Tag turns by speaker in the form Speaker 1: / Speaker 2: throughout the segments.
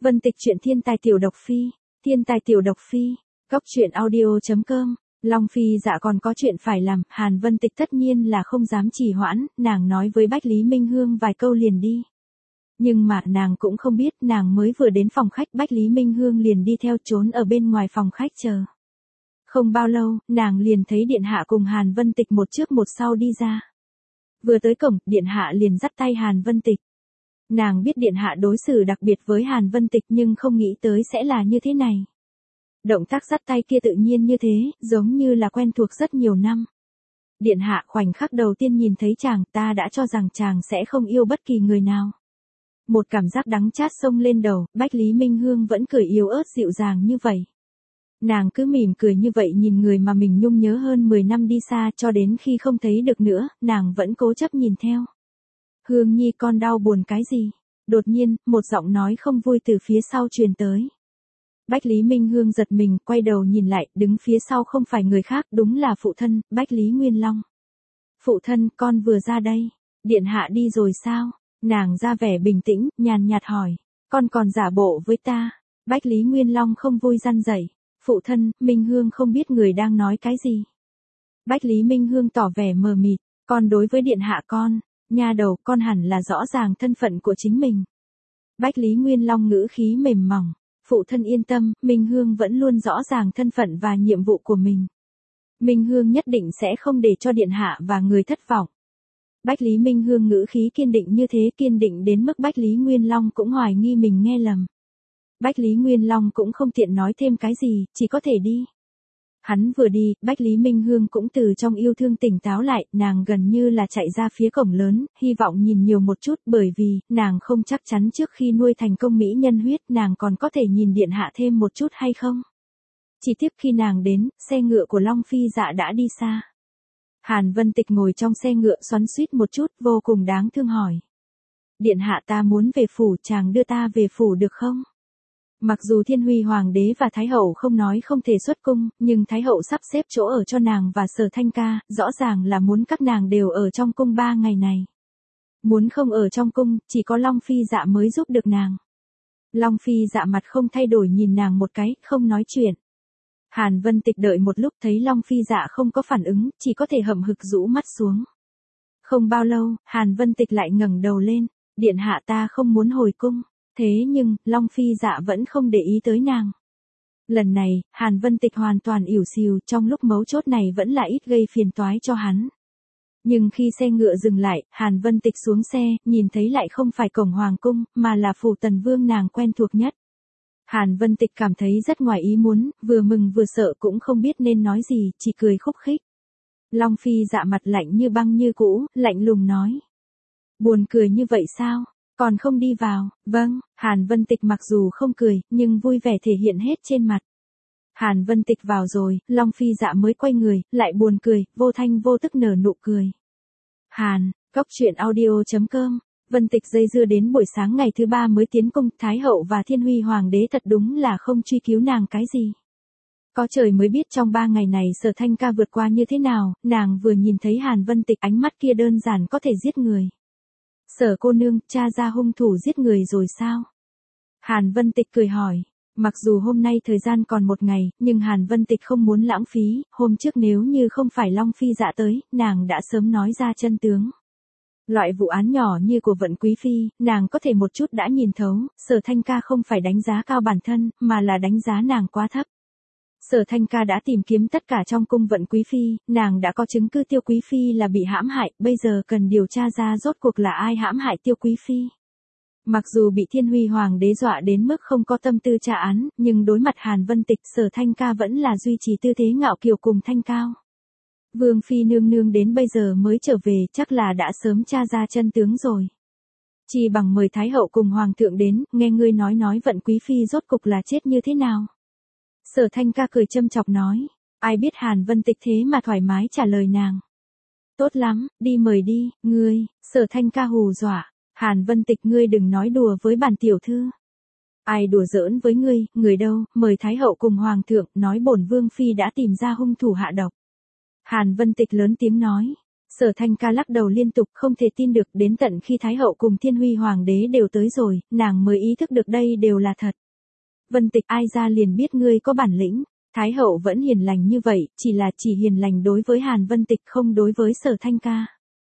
Speaker 1: Vân Tịch truyện thiên tài tiểu độc phi, thiên tài tiểu độc phi, góc truyện audio.com. Long Phi dạ còn có chuyện phải làm, Hàn Vân Tịch tất nhiên là không dám trì hoãn, nàng nói với Bách Lý Minh Hương vài câu liền đi. Nhưng mà nàng cũng không biết, nàng mới vừa đến phòng khách Bách Lý Minh Hương liền đi theo trốn ở bên ngoài phòng khách chờ. Không bao lâu, nàng liền thấy điện hạ cùng Hàn Vân Tịch một trước một sau đi ra. Vừa tới cổng, điện hạ liền dắt tay Hàn Vân Tịch. Nàng biết điện hạ đối xử đặc biệt với Hàn Vân Tịch nhưng không nghĩ tới sẽ là như thế này. Động tác dắt tay kia tự nhiên như thế, giống như là quen thuộc rất nhiều năm. Điện hạ khoảnh khắc đầu tiên nhìn thấy chàng, ta đã cho rằng chàng sẽ không yêu bất kỳ người nào. Một cảm giác đắng chát xông lên đầu, Bách Lý Minh Hương vẫn cười yếu ớt dịu dàng như vậy. Nàng cứ mỉm cười như vậy nhìn người mà mình nhung nhớ hơn 10 năm đi xa cho đến khi không thấy được nữa, nàng vẫn cố chấp nhìn theo. Hương Nhi con đau buồn cái gì? Đột nhiên, một giọng nói không vui từ phía sau truyền tới. Bách Lý Minh Hương giật mình, quay đầu nhìn lại, đứng phía sau không phải người khác, đúng là phụ thân, Bách Lý Nguyên Long. Phụ thân, con vừa ra đây. Điện hạ đi rồi sao? Nàng ra vẻ bình tĩnh, nhàn nhạt hỏi. Con còn giả bộ với ta. Bách Lý Nguyên Long không vui răn rẩy. Phụ thân, Minh Hương không biết người đang nói cái gì. Bách Lý Minh Hương tỏ vẻ mờ mịt. Con đối với điện hạ con. Nha đầu, con hẳn là rõ ràng thân phận của chính mình. Bách Lý Nguyên Long ngữ khí mềm mỏng. Phụ thân yên tâm, Minh Hương vẫn luôn rõ ràng thân phận và nhiệm vụ của mình. Minh Hương nhất định sẽ không để cho điện hạ và người thất vọng. Bách Lý Minh Hương ngữ khí kiên định như thế, kiên định đến mức Bách Lý Nguyên Long cũng hoài nghi mình nghe lầm. Bách Lý Nguyên Long cũng không tiện nói thêm cái gì, chỉ có thể đi. Hắn vừa đi, Bách Lý Minh Hương cũng từ trong yêu thương tỉnh táo lại, nàng gần như là chạy ra phía cổng lớn, hy vọng nhìn nhiều một chút bởi vì, nàng không chắc chắn trước khi nuôi thành công mỹ nhân huyết nàng còn có thể nhìn điện hạ thêm một chút hay không. Chỉ tiếp khi nàng đến, xe ngựa của Long Phi dạ đã đi xa. Hàn Vân Tịch ngồi trong xe ngựa xoắn xuýt một chút, vô cùng đáng thương hỏi. Điện hạ ta muốn về phủ, chàng đưa ta về phủ được không? Mặc dù Thiên Huy Hoàng đế và Thái hậu không nói không thể xuất cung, nhưng Thái hậu sắp xếp chỗ ở cho nàng và Sở Thanh ca, rõ ràng là muốn các nàng đều ở trong cung 3 ngày này. Muốn không ở trong cung, chỉ có Long Phi dạ mới giúp được nàng. Long Phi dạ mặt không thay đổi nhìn nàng một cái, không nói chuyện. Hàn Vân Tịch đợi một lúc thấy Long Phi dạ không có phản ứng, chỉ có thể hậm hực rũ mắt xuống. Không bao lâu, Hàn Vân Tịch lại ngẩng đầu lên, điện hạ ta không muốn hồi cung. Thế nhưng, Long Phi dạ vẫn không để ý tới nàng. Lần này, Hàn Vân Tịch hoàn toàn ỉu xìu, trong lúc mấu chốt này vẫn là ít gây phiền toái cho hắn. Nhưng khi xe ngựa dừng lại, Hàn Vân Tịch xuống xe, nhìn thấy lại không phải cổng hoàng cung, mà là phủ Tần Vương nàng quen thuộc nhất. Hàn Vân Tịch cảm thấy rất ngoài ý muốn, vừa mừng vừa sợ cũng không biết nên nói gì, chỉ cười khúc khích. Long Phi dạ mặt lạnh như băng như cũ, lạnh lùng nói. Buồn cười như vậy sao? Còn không đi vào? Vâng, Hàn Vân Tịch mặc dù không cười, nhưng vui vẻ thể hiện hết trên mặt. Hàn Vân Tịch vào rồi, Long Phi dạ mới quay người, lại buồn cười, vô thanh vô tức nở nụ cười. Góc truyện audio.com. Vân Tịch dây dưa đến buổi sáng ngày thứ 3 mới tiến cung, Thái hậu và Thiên Huy Hoàng đế thật đúng là không truy cứu nàng cái gì. Có trời mới biết trong 3 ngày này Sở Thanh ca vượt qua như thế nào, nàng vừa nhìn thấy Hàn Vân Tịch ánh mắt kia đơn giản có thể giết người. Sở cô nương, cha ra hung thủ giết người rồi sao? Hàn Vân Tịch cười hỏi. Mặc dù hôm nay thời gian còn một ngày, nhưng Hàn Vân Tịch không muốn lãng phí, hôm trước nếu như không phải Long Phi dạ tới, nàng đã sớm nói ra chân tướng. Loại vụ án nhỏ như của Vận Quý Phi, nàng có thể một chút đã nhìn thấu, Sở Thanh ca không phải đánh giá cao bản thân, mà là đánh giá nàng quá thấp. Sở Thanh ca đã tìm kiếm tất cả trong cung Vận Quý Phi, nàng đã có chứng cứ Tiêu Quý Phi là bị hãm hại, bây giờ cần điều tra ra rốt cuộc là ai hãm hại Tiêu Quý Phi. Mặc dù bị Thiên Huy Hoàng đế dọa đến mức không có tâm tư tra án, nhưng đối mặt Hàn Vân Tịch, Sở Thanh ca vẫn là duy trì tư thế ngạo kiều cùng thanh cao. Vương Phi nương nương đến bây giờ mới trở về, chắc là đã sớm tra ra chân tướng rồi. Chỉ bằng mời Thái hậu cùng Hoàng thượng đến, nghe ngươi nói Vận Quý Phi rốt cục là chết như thế nào. Sở Thanh ca cười châm chọc nói, ai biết Hàn Vân Tịch thế mà thoải mái trả lời nàng. Tốt lắm, đi mời đi, ngươi, Sở Thanh ca hù dọa, Hàn Vân Tịch ngươi đừng nói đùa với bản tiểu thư. Ai đùa giỡn với ngươi, người đâu, mời Thái hậu cùng Hoàng thượng, nói bổn Vương Phi đã tìm ra hung thủ hạ độc. Hàn Vân Tịch lớn tiếng nói, Sở Thanh Ca lắc đầu liên tục không thể tin được, đến tận khi Thái hậu cùng Thiên Huy Hoàng đế đều tới rồi, nàng mới ý thức được đây đều là thật. Vân Tịch, ai ra liền biết ngươi có bản lĩnh. Thái hậu vẫn hiền lành như vậy, chỉ hiền lành đối với Hàn Vân Tịch không đối với Sở Thanh Ca.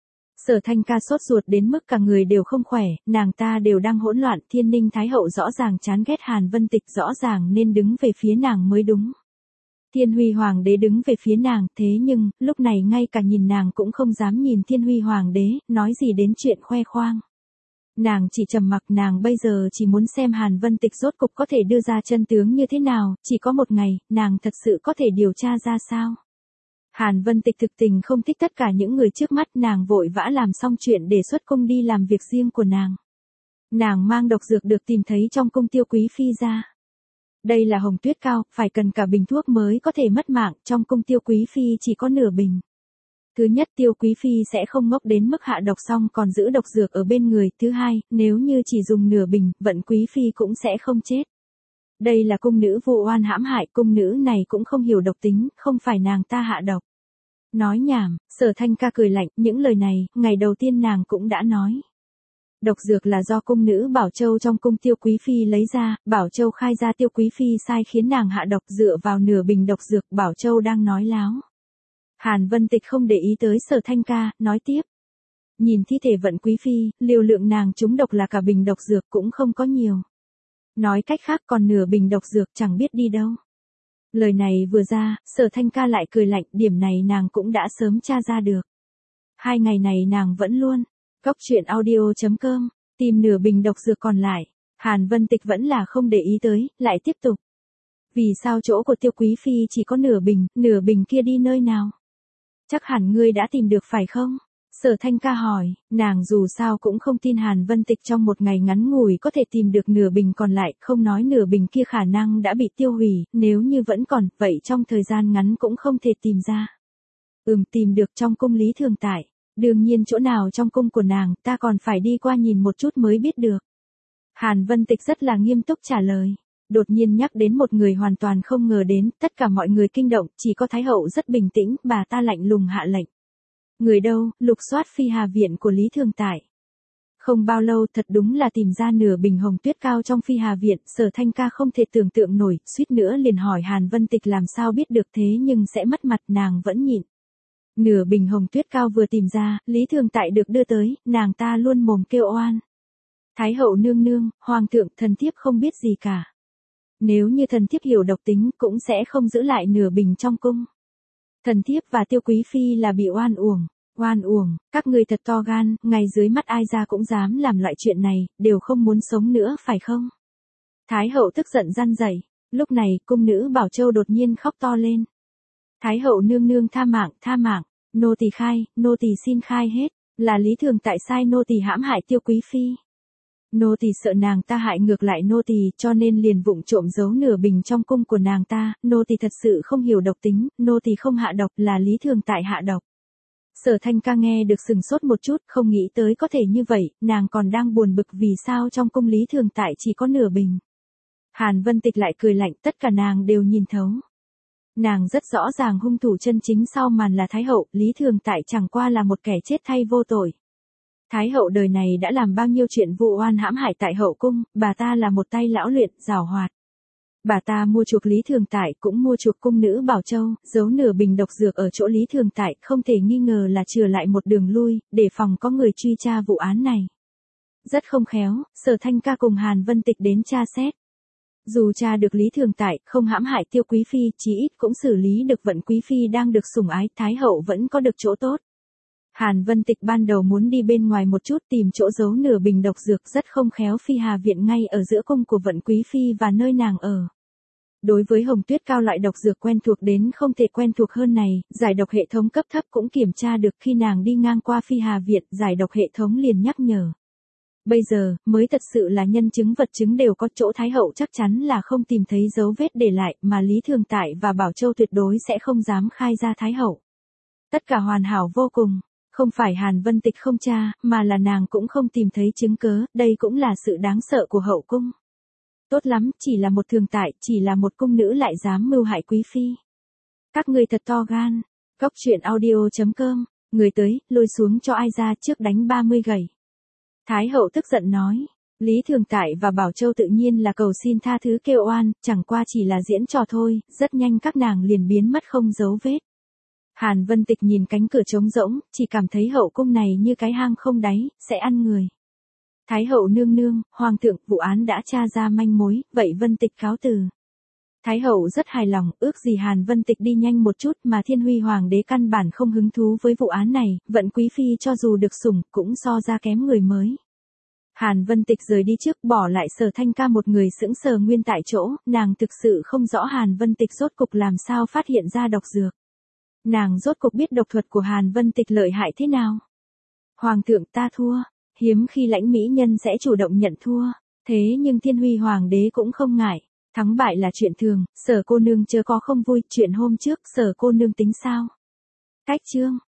Speaker 1: Sở Thanh Ca sốt ruột đến mức cả người đều không khỏe, nàng ta đều đang hỗn loạn, Thiên Ninh Thái hậu rõ ràng chán ghét Hàn Vân Tịch, rõ ràng nên đứng về phía nàng mới đúng. Thiên Huy Hoàng đế đứng về phía nàng, thế nhưng, lúc này ngay cả nhìn nàng cũng không dám nhìn Thiên Huy Hoàng đế, nói gì đến chuyện khoe khoang. Nàng chỉ trầm mặc, nàng bây giờ chỉ muốn xem Hàn Vân Tịch rốt cục có thể đưa ra chân tướng như thế nào, chỉ có một ngày, nàng thật sự có thể điều tra ra sao. Hàn Vân Tịch thực tình không thích tất cả những người trước mắt, nàng vội vã làm xong chuyện để xuất cung đi làm việc riêng của nàng. Nàng mang độc dược được tìm thấy trong cung Tiêu Quý Phi ra. Đây là hồng tuyết cao, phải cần cả bình thuốc mới có thể mất mạng, trong cung Tiêu Quý Phi chỉ có nửa bình. Thứ nhất, Tiêu Quý Phi sẽ không ngốc đến mức hạ độc xong còn giữ độc dược ở bên người. Thứ hai, nếu như chỉ dùng nửa bình, Vận Quý Phi cũng sẽ không chết. Đây là cung nữ vu oan hãm hại, cung nữ này cũng không hiểu độc tính, không phải nàng ta hạ độc. Nói nhảm, Sở Thanh Ca cười lạnh, những lời này, ngày đầu tiên nàng cũng đã nói. Độc dược là do cung nữ Bảo Châu trong cung Tiêu Quý Phi lấy ra, Bảo Châu khai ra Tiêu Quý Phi sai khiến nàng hạ độc, dựa vào nửa bình độc dược, Bảo Châu đang nói láo. Hàn Vân Tịch không để ý tới Sở Thanh Ca, nói tiếp. Nhìn thi thể Vận Quý Phi, liều lượng nàng trúng độc là cả bình độc dược cũng không có nhiều. Nói cách khác còn nửa bình độc dược chẳng biết đi đâu. Lời này vừa ra, Sở Thanh Ca lại cười lạnh, điểm này nàng cũng đã sớm tra ra được. 2 ngày này nàng vẫn luôn. Góc truyện audio.com, tìm nửa bình độc dược còn lại. Hàn Vân Tịch vẫn là không để ý tới, lại tiếp tục. Vì sao chỗ của Tiêu Quý Phi chỉ có nửa bình kia đi nơi nào? Chắc hẳn ngươi đã tìm được phải không? Sở Thanh Ca hỏi, nàng dù sao cũng không tin Hàn Vân Tịch trong một ngày ngắn ngủi có thể tìm được nửa bình còn lại, không nói nửa bình kia khả năng đã bị tiêu hủy, nếu như vẫn còn, vậy trong thời gian ngắn cũng không thể tìm ra. Tìm được trong cung Lý Thường Tại. Đương nhiên chỗ nào trong cung của nàng, ta còn phải đi qua nhìn một chút mới biết được. Hàn Vân Tịch rất là nghiêm túc trả lời. Đột nhiên nhắc đến một người hoàn toàn không ngờ đến, tất cả mọi người kinh động, chỉ có Thái hậu rất bình tĩnh, bà ta lạnh lùng hạ lệnh. Người đâu, lục soát phi hà viện của Lý Thường Tại. Không bao lâu thật đúng là tìm ra nửa bình hồng tuyết cao trong phi hà viện, Sở Thanh Ca không thể tưởng tượng nổi, suýt nữa liền hỏi Hàn Vân Tịch làm sao biết được thế nhưng sẽ mất mặt, nàng vẫn nhịn. Nửa bình hồng tuyết cao vừa tìm ra, Lý Thường Tại được đưa tới, nàng ta luôn mồm kêu oan. Thái hậu nương nương, hoàng thượng, thần thiếp không biết gì cả. Nếu như thần thiếp hiểu độc tính cũng sẽ không giữ lại nửa bình trong cung. Thần thiếp và Tiêu Quý Phi là bị oan uổng, các ngươi thật to gan, ngay dưới mắt ai ra cũng dám làm loại chuyện này, đều không muốn sống nữa phải không? Thái hậu tức giận răn dạy, lúc này cung nữ Bảo Châu đột nhiên khóc to lên. Thái hậu nương nương tha mạng, nô tỳ xin khai hết, là Lý Thường Tại sai nô tỳ hãm hại Tiêu Quý Phi. Nô tỳ sợ nàng ta hại ngược lại nô tỳ, cho nên liền vụng trộm giấu nửa bình trong cung của nàng ta, nô tỳ thật sự không hiểu độc tính, nô tỳ không hạ độc, là Lý Thường Tại hạ độc. Sở Thanh Ca nghe được sừng sốt một chút, không nghĩ tới có thể như vậy, nàng còn đang buồn bực vì sao trong cung Lý Thường Tại chỉ có nửa bình. Hàn Vân Tịch lại cười lạnh, tất cả nàng đều nhìn thấu. Nàng rất rõ ràng hung thủ chân chính sau màn là Thái hậu, Lý Thường Tại chẳng qua là một kẻ chết thay vô tội. Thái hậu đời này đã làm bao nhiêu chuyện vu oan hãm hại tại hậu cung, bà ta là một tay lão luyện, giàu hoạt. Bà ta mua chuộc Lý Thường Tại cũng mua chuộc cung nữ Bảo Châu, giấu nửa bình độc dược ở chỗ Lý Thường Tại, không thể nghi ngờ là chừa lại một đường lui, để phòng có người truy tra vụ án này. Rất không khéo, Sở Thanh Ca cùng Hàn Vân Tịch đến tra xét. Dù tra được Lý Thường Tại, không hãm hại Tiêu Quý Phi, chí ít cũng xử lý được Vận Quý Phi đang được sủng ái, Thái hậu vẫn có được chỗ tốt. Hàn Vân Tịch ban đầu muốn đi bên ngoài một chút tìm chỗ giấu nửa bình độc dược, rất không khéo phi hà viện ngay ở giữa cung của Vận Quý Phi và nơi nàng ở. Đối với hồng tuyết cao loại độc dược quen thuộc đến không thể quen thuộc hơn này, giải độc hệ thống cấp thấp cũng kiểm tra được khi nàng đi ngang qua phi hà viện, giải độc hệ thống liền nhắc nhở. Bây giờ, mới thật sự là nhân chứng vật chứng đều có, chỗ Thái hậu chắc chắn là không tìm thấy dấu vết để lại, mà Lý Thường Tại và Bảo Châu tuyệt đối sẽ không dám khai ra Thái hậu. Tất cả hoàn hảo vô cùng. Không phải Hàn Vân Tịch không tra, mà là nàng cũng không tìm thấy chứng cớ, đây cũng là sự đáng sợ của hậu cung. Tốt lắm, chỉ là một Thường Tại, chỉ là một cung nữ lại dám mưu hại Quý Phi. Các ngươi thật to gan. Góc truyện audio.com Người tới, lôi xuống cho ai ra trước đánh 30 gậy. Thái hậu tức giận nói. Lý Thường Tại và Bảo Châu tự nhiên là cầu xin tha thứ kêu oan, chẳng qua chỉ là diễn trò thôi, rất nhanh các nàng liền biến mất không dấu vết. Hàn Vân Tịch nhìn cánh cửa trống rỗng, chỉ cảm thấy hậu cung này như cái hang không đáy, sẽ ăn người. Thái hậu nương nương, hoàng thượng, vụ án đã tra ra manh mối, vậy Vân Tịch cáo từ. Thái hậu rất hài lòng, ước gì Hàn Vân Tịch đi nhanh một chút mà Thiên Huy hoàng đế căn bản không hứng thú với vụ án này, vận quý phi cho dù được sủng, cũng so ra kém người mới. Hàn Vân Tịch rời đi trước, bỏ lại Sở Thanh Ca một người sững sờ nguyên tại chỗ, nàng thực sự không rõ Hàn Vân Tịch rốt cục làm sao phát hiện ra độc dược. Nàng rốt cục biết độc thuật của Hàn Vân Tịch lợi hại thế nào. Hoàng thượng, ta thua. Hiếm khi lãnh mỹ nhân sẽ chủ động nhận thua. Thế nhưng Thiên Huy hoàng đế cũng không ngại. Thắng bại là chuyện thường, Sở cô nương chớ có không vui, chuyện hôm trước Sở cô nương tính sao? Cách chương